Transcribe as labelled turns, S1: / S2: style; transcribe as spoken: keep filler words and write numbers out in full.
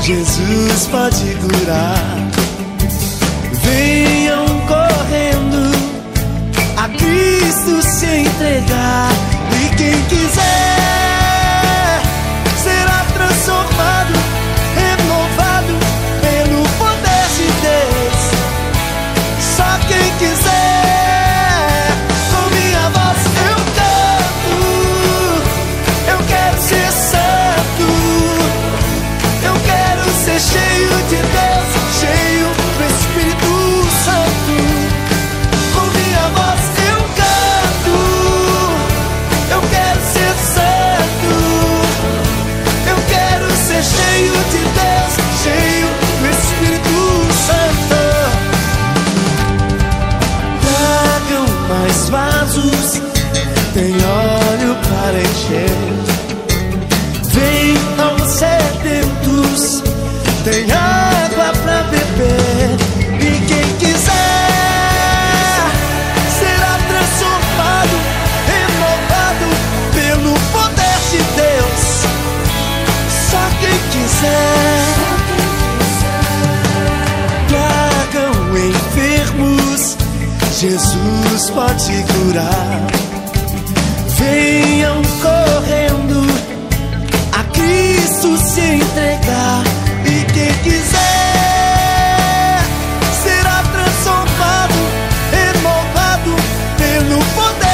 S1: Jesus pode curar. Venham correndo a Cristo se entregar, e quem quiser será transformado, renovado pelo poder de Deus. Só quem quiser, com minha voz eu canto. Eu quero ser santo, eu quero ser cheio de Deus, cheio do Espírito Santo. Com minha voz eu canto, eu quero ser santo, eu quero ser cheio de Deus, cheio do Espírito Santo. Tragam mais vasos, tem óleo para encher. Venham sedentos, tem água pra beber. E quem quiser será transformado, renovado pelo poder de Deus. Só quem quiser. Tragam enfermos, Jesus pode curar. Venham correndo a Cristo se entregar, e quem quiser será transformado, renovado pelo poder